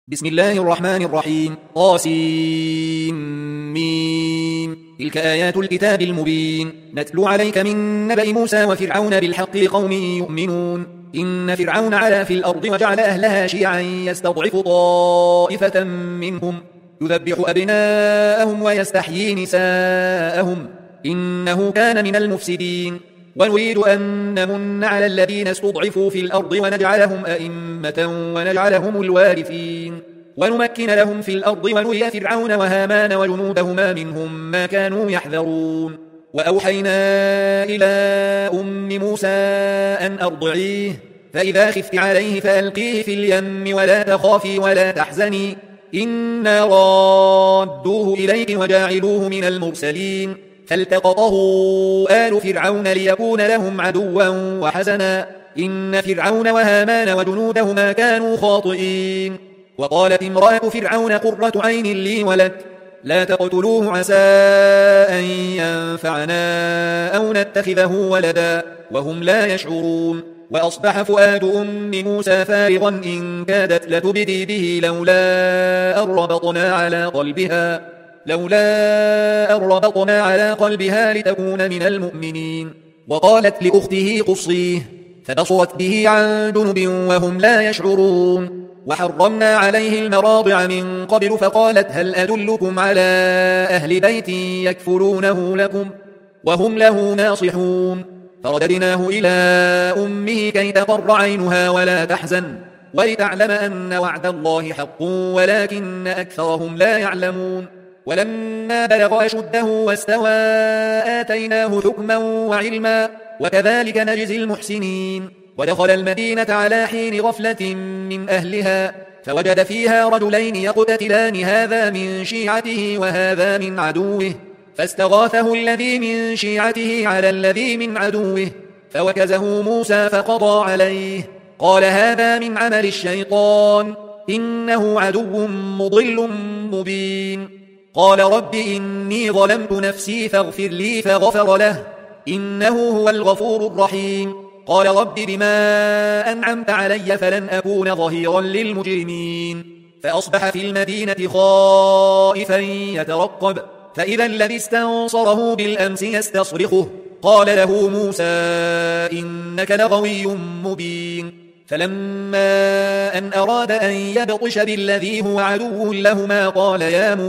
بسم الله الرحمن الرحيم. طاسيم. تلك آيات الكتاب المبين نتلو عليك من نبأ موسى وفرعون بالحق لقوم يؤمنون. إن فرعون علا في الأرض وجعل أهلها شيعا يستضعف طائفة منهم يذبح أبناءهم ويستحيي نساءهم إنه كان من المفسدين. ونريد أن نمن على الذين استضعفوا في الأرض ونجعلهم أئمة ونجعلهم الوارثين ونمكن لهم في الأرض ونري فرعون وهامان وجنودهما منهم ما كانوا يحذرون. وأوحينا إلى أم موسى أن أرضعيه فإذا خفت عليه فألقيه في اليم ولا تخافي ولا تحزني إنا رادوه إليك وجاعلوه من المرسلين. فالتقطه آل فرعون ليكون لهم عدوا وحزنا إن فرعون وهامان وجنودهما كانوا خاطئين. وقالت امرأة فرعون قرة عين لي ولك لا تقتلوه عسى أن ينفعنا أو نتخذه ولدا وهم لا يشعرون. وأصبح فؤاد أم موسى فارغا إن كادت لتبدي به لولا أن ربطنا على قلبها لتكون من المؤمنين. وقالت لأخته قصيه فبصرت به عن جنب وهم لا يشعرون. وحرمنا عليه المراضع من قبل فقالت هل أدلكم على أهل بيت يكفلونه لكم وهم له ناصحون. فرددناه إلى أمه كي تقر عينها ولا تحزن ولتعلم أن وعد الله حق ولكن أكثرهم لا يعلمون. ولما بلغ أشده واستوى آتيناه حكما وعلما وكذلك نجزي المحسنين. ودخل المدينة على حين غفلة من أهلها فوجد فيها رجلين يقتتلان هذا من شيعته وهذا من عدوه فاستغاثه الذي من شيعته على الذي من عدوه فوكزه موسى فقضى عليه قال هذا من عمل الشيطان إنه عدو مضل مبين. قال رب إني ظلمت نفسي فاغفر لي فغفر له إنه هو الغفور الرحيم. قال رب بما أنعمت علي فلن أكون ظهيرا للمجرمين. فأصبح في المدينة خائفا يترقب فإذا الذي استنصره بالأمس يستصرخه قال له موسى إنك لغوي مبين. فلما أن أراد أن يبطش بالذي هو عدو لهما قال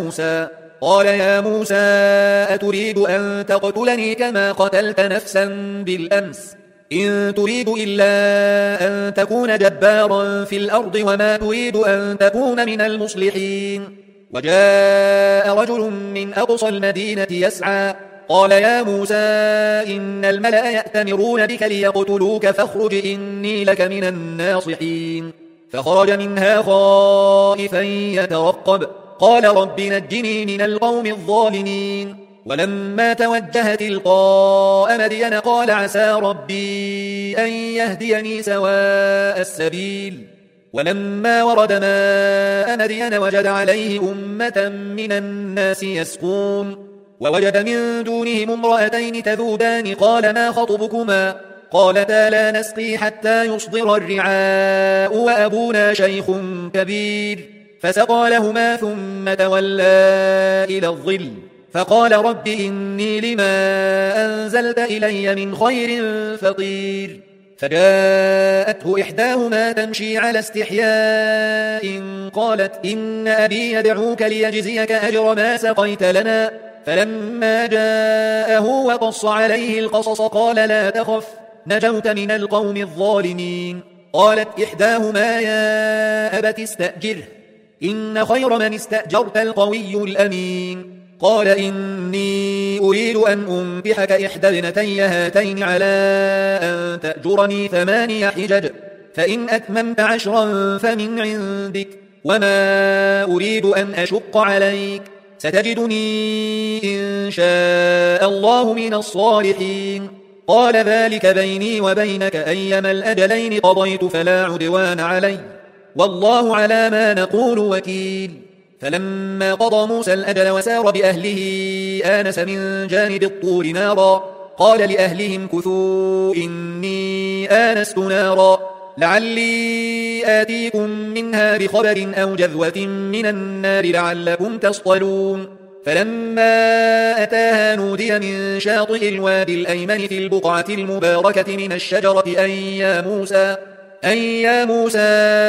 يا موسى أتريد أن تقتلني كما قتلت نفسا بالأمس إن تريد إلا أن تكون جبارا في الأرض وما تريد أن تكون من المصلحين. وجاء رجل من أقصى المدينة يسعى قال يا موسى إن الملأ يأتمرون بك ليقتلوك فاخرج إني لك من الناصحين. فخرج منها خائفا يترقب قال رب نجني من القوم الظالمين. ولما توجه تلقاء مدين قال عسى ربي أن يهديني سواء السبيل. ولما ورد ماء مدين وجد عليه أمة من الناس يسقون ووجد من دونهم امرأتين تذودان قال ما خطبكما قالتا لا نسقي حتى يصدر الرعاء وأبونا شيخ كبير. فسقى لهما ثم تولى إلى الظل فقال رب إني لما أنزلت إلي من خير فقير. فجاءته إحداهما تمشي على استحياء قالت إن أبي يدعوك ليجزيك أجر ما سقيت لنا. فلما جاءه وقص عليه القصص قال لا تخف نجوت من القوم الظالمين. قالت إحداهما يا أبت استأجره إن خير من استأجرت القوي الأمين. قال إني أريد أن أنكحك إحدى ابنتي هاتين على أن تأجرني 8 حجج فإن أتممت 10 فمن عندك وما أريد أن أشق عليك ستجدني إن شاء الله من الصالحين. قال ذلك بيني وبينك أيما الأجلين قضيت فلا عدوان علي والله على ما نقول وكيل. فلما قضى موسى الأجل وسار بأهله آنس من جانب الطور نارا قال لأهلهم كثوا إني آنست نارا لعلي آتيكم منها بخبر أو جذوة من النار لعلكم تصطلون فلما أتاها نودي من شاطئ الوادي الأيمن في البقعة المباركة من الشجرة أن يا موسى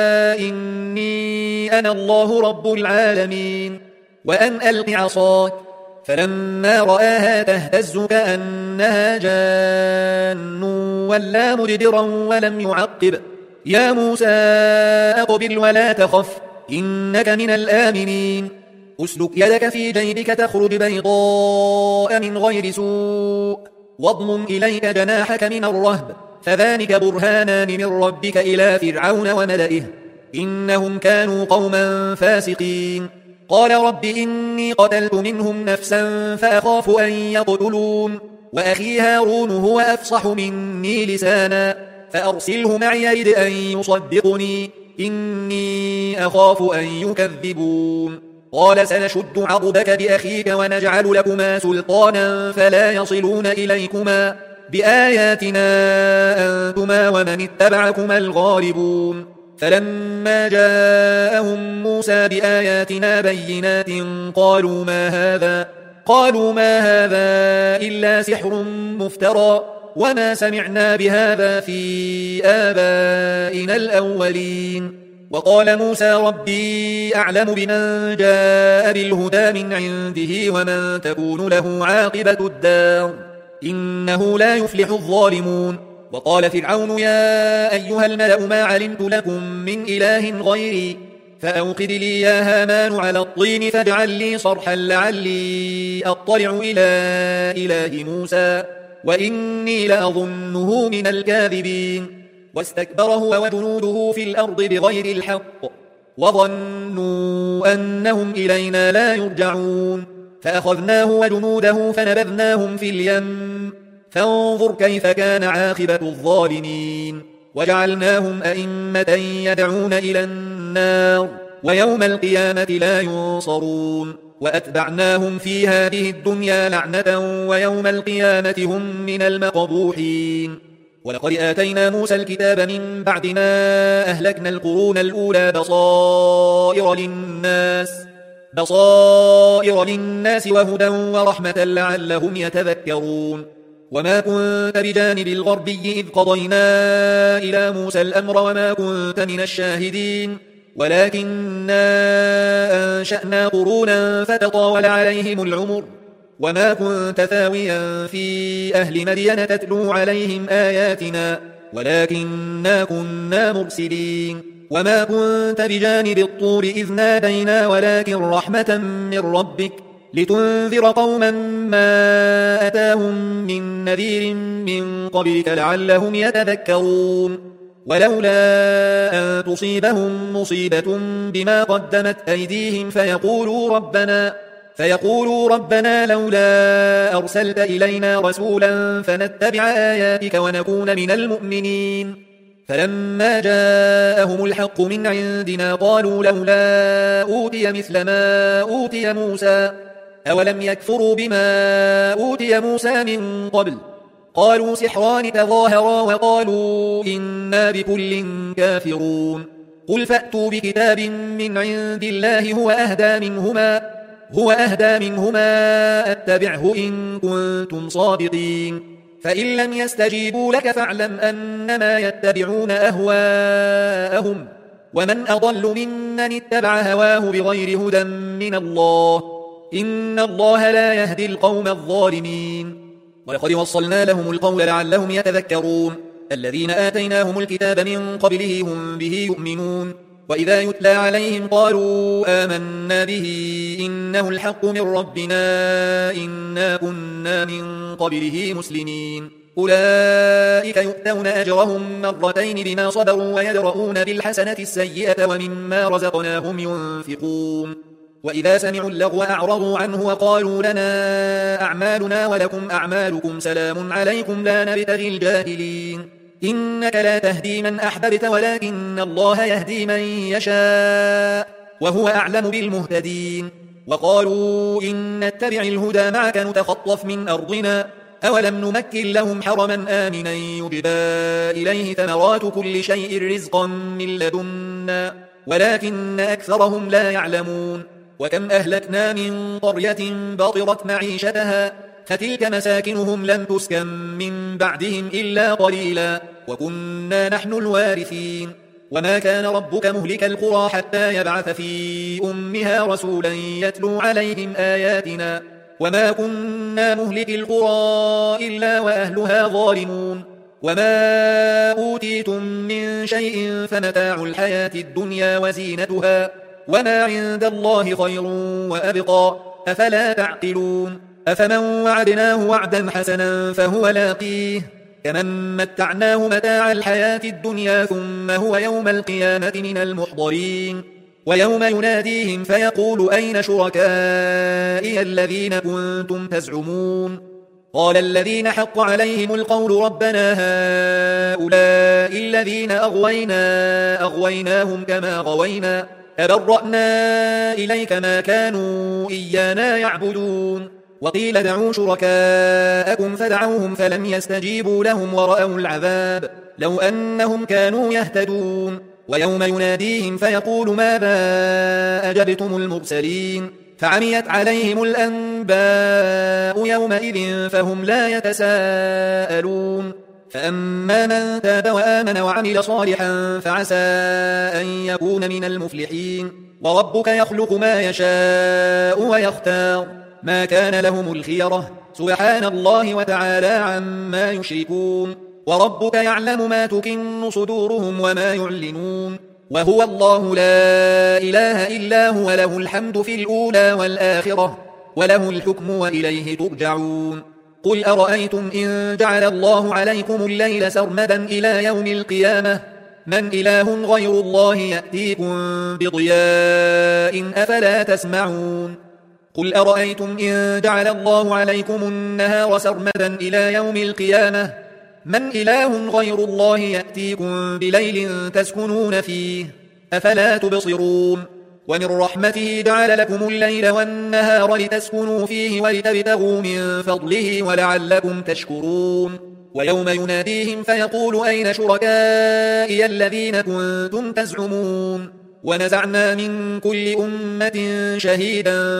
إني أنا الله رب العالمين وأن ألق عصاك فلما رآها تهتز كأنها جان ولا مدبرا ولم يعقب يا موسى أقبل ولا تخف إنك من الآمنين أسلك يدك في جيبك تخرج بيضاء من غير سوء واضمم إليك جناحك من الرهب فذلك برهانان من ربك إلى فرعون وملئه إنهم كانوا قوما فاسقين قال رب إني قتلت منهم نفسا فأخاف أن يقتلون وأخي هارون هو أفصح مني لسانا فأرسله معي يرد أن يصدقني إني أخاف أن يكذبون قال سنشد عضدك بأخيك ونجعل لكما سلطانا فلا يصلون إليكما بآياتنا أنتما ومن اتبعكما الغالبون فلما جاءهم موسى بآياتنا بينات قالوا ما هذا إلا سحر مفترى وما سمعنا بهذا في آبائنا الأولين وقال موسى ربي أعلم بمن جاء بالهدى من عنده ومن تكون له عاقبة الدار إنه لا يفلح الظالمون وقال فرعون يا أيها الملأ ما علمت لكم من إله غيري فأوقد لي يا هامان على الطين فاجعل لي صرحا لعلي أطلع إلى إله موسى وإني لأظنه من الكاذبين واستكبر هو وجنوده في الأرض بغير الحق وظنوا أنهم إلينا لا يرجعون فأخذناه وجنوده فنبذناهم في اليم فانظر كيف كان عاقبة الظالمين وجعلناهم أئمة يدعون إلى النار ويوم القيامة لا ينصرون وأتبعناهم في هذه الدنيا لعنة ويوم القيامة هم من المقبوحين ولقد آتينا موسى الكتاب من بعد ما أهلكنا القرون الأولى بصائر للناس وهدى ورحمة لعلهم يتذكرون وما كنت بجانب الغربي إذ قضينا إلى موسى الأمر وما كنت من الشاهدين ولكننا أنشأنا قرونا فتطاول عليهم العمر وما كنت ثاويا في أهل مدين تتلو عليهم آياتنا ولكننا كنا مرسلين وما كنت بجانب الطور إذ نادينا ولكن رحمة من ربك لتنذر قوما ما أتاهم من نذير من قبلك لعلهم يتذكرون ولولا أن تصيبهم مصيبة بما قدمت أيديهم فيقولوا ربنا لولا أرسلت إلينا رسولا فنتبع آياتك ونكون من المؤمنين فلما جاءهم الحق من عندنا قالوا لولا أوتي مثل ما أوتي موسى أولم يكفروا بما أوتي موسى من قبل قالوا سحران تظاهرا وقالوا إنا بكل كافرون قل فأتوا بكتاب من عند الله هو أهدى منهما أتبعه إن كنتم صادقين فإن لم يستجيبوا لك فاعلم أنما يتبعون أهواءهم ومن أضل ممن اتبع هواه بغير هدى من الله إن الله لا يهدي القوم الظالمين ولقد وصلنا لهم القول لعلهم يتذكرون الذين آتيناهم الكتاب من قبله هم به يؤمنون وإذا يتلى عليهم قالوا آمنا به إنه الحق من ربنا إنا كنا من قبله مسلمين أولئك يؤتون أجرهم مرتين بما صبروا ويدرؤون بالحسنة السيئة ومما رزقناهم ينفقون وإذا سمعوا اللغو أعرضوا عنه وقالوا لنا أعمالنا ولكم أعمالكم سلام عليكم لا نبتغي الجاهلين إنك لا تهدي من أحببت ولكن الله يهدي من يشاء وهو أعلم بالمهتدين وقالوا إن نتبع الهدى معك نتخطف من أرضنا أولم نمكن لهم حرما آمنا يجبى إليه ثمرات كل شيء رزقا من لدنا ولكن أكثرهم لا يعلمون وكم أهلكنا من قرية بطرت معيشتها فتلك مساكنهم لم تسكن من بعدهم إلا قليلا وكنا نحن الوارثين وما كان ربك مهلك القرى حتى يبعث في أمها رسولا يتلو عليهم آياتنا وما كنا مهلك القرى إلا وأهلها ظالمون وما أوتيتم من شيء فمتاع الحياة الدنيا وزينتها وما عند الله خير وأبقى أفلا تعقلون أفمن وعدناه وعدا حسنا فهو لاقيه كمن متعناه متاع الحياة الدنيا ثم هو يوم القيامة من المحضرين ويوم يناديهم فيقول أين شركائي الذين كنتم تزعمون قال الذين حق عليهم القول ربنا هؤلاء الذين أغويناهم كما غوينا تبرأنا إليك ما كانوا إيانا يعبدون وقيل دعوا شركاءكم فدعوهم فلم يستجيبوا لهم ورأوا العذاب لو أنهم كانوا يهتدون ويوم يناديهم فيقول ماذا أجبتم المرسلين فعميت عليهم الأنباء يومئذ فهم لا يتساءلون فأما من تاب وآمن وعمل صالحا فعسى أن يكون من المفلحين وربك يخلق ما يشاء ويختار ما كان لهم الخيرة سبحان الله وتعالى عما يشركون وربك يعلم ما تكن صدورهم وما يعلنون وهو الله لا إله إلا هو له الحمد في الأولى والآخرة وله الحكم وإليه ترجعون قل أرأيتم إن جعل الله عليكم الليل سرمدا إلى يوم القيامة من إله غير الله يأتيكم بضياء أفلا تسمعون قل أرأيتم إن جعل الله عليكم النهار سرمدا إلى يوم القيامة من إله غير الله يأتيكم بليل تسكنون فيه أفلا تبصرون ومن رحمته جعل لكم الليل والنهار لتسكنوا فيه ولتبتغوا من فضله ولعلكم تشكرون ويوم يناديهم فيقول أين شركائي الذين كنتم تزعمون ونزعنا من كل أمة شهيدا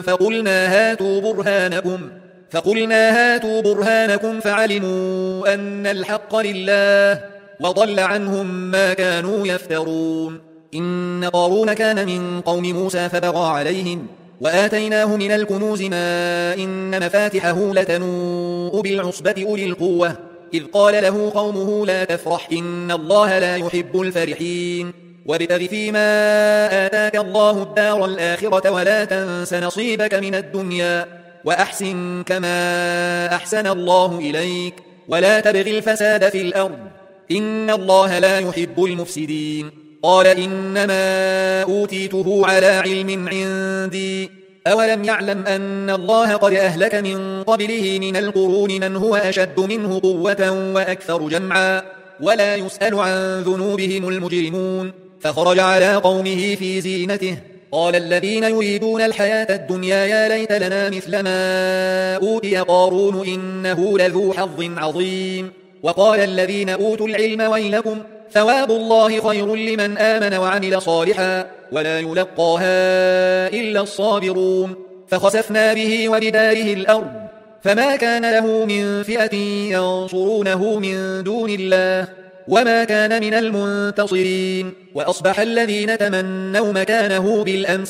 فقلنا هاتوا برهانكم فعلموا أن الحق لله وضل عنهم ما كانوا يفترون إن قارون كان من قوم موسى فبغى عليهم وآتيناه من الكنوز ما إن مفاتحه لتنوء بالعصبة أولي القوة إذ قال له قومه لا تفرح إن الله لا يحب الفرحين وابتغ فيما آتاك الله الدار الآخرة ولا تنس نصيبك من الدنيا وأحسن كما أحسن الله إليك ولا تبغ الفساد في الأرض إن الله لا يحب المفسدين قال إنما أوتيته على علم عندي أولم يعلم أن الله قد أهلك من قبله من القرون من هو أشد منه قوة وأكثر جمعا ولا يسأل عن ذنوبهم المجرمون فخرج على قومه في زينته قال الذين يريدون الحياة الدنيا يا ليت لنا مثل ما أوتي قارون إنه لذو حظ عظيم وقال الذين أوتوا العلم ويلكم ثواب الله خير لمن آمن وعمل صالحا ولا يلقاها إلا الصابرون فخسفنا به وبداره الأرض فما كان له من فئة ينصرونه من دون الله وما كان من المنتصرين وأصبح الذين تمنوا مكانه بالأمس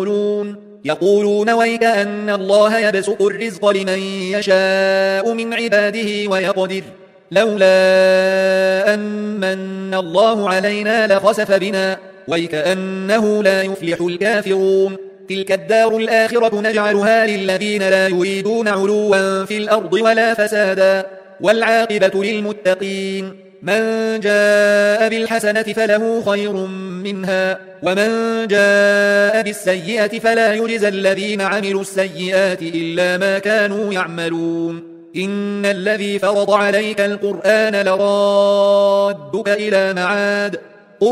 يقولون ويك أن الله يبسط الرزق لمن يشاء من عباده ويقدر لولا أن من الله علينا لخسف بنا ويكأنه لا يفلح الكافرون تلك الدار الآخرة نجعلها للذين لا يريدون علوا في الأرض ولا فسادا والعاقبة للمتقين من جاء بالحسنة فله خير منها ومن جاء بالسيئة فلا يجزى الذين عملوا السيئات إلا ما كانوا يعملون إن الذي فرض عليك القرآن لرادك إلى معاد قل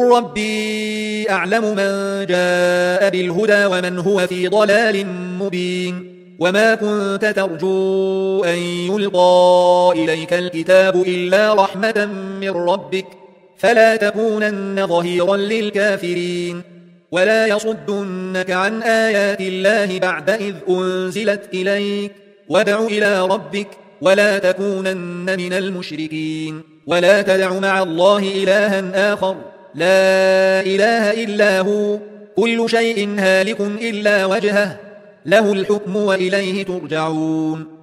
ربي أعلم من جاء بالهدى ومن هو في ضلال مبين وما كنت ترجو أن يلقى إليك الكتاب إلا رحمة من ربك فلا تكونن ظهيرا للكافرين ولا يصدنك عن آيات الله بعد إذ أنزلت إليك وادع إلى ربك ولا تكونن من المشركين ولا تدع مع الله إلها آخر لا إله إلا هو كل شيء هالك إلا وجهه له الحكم وإليه ترجعون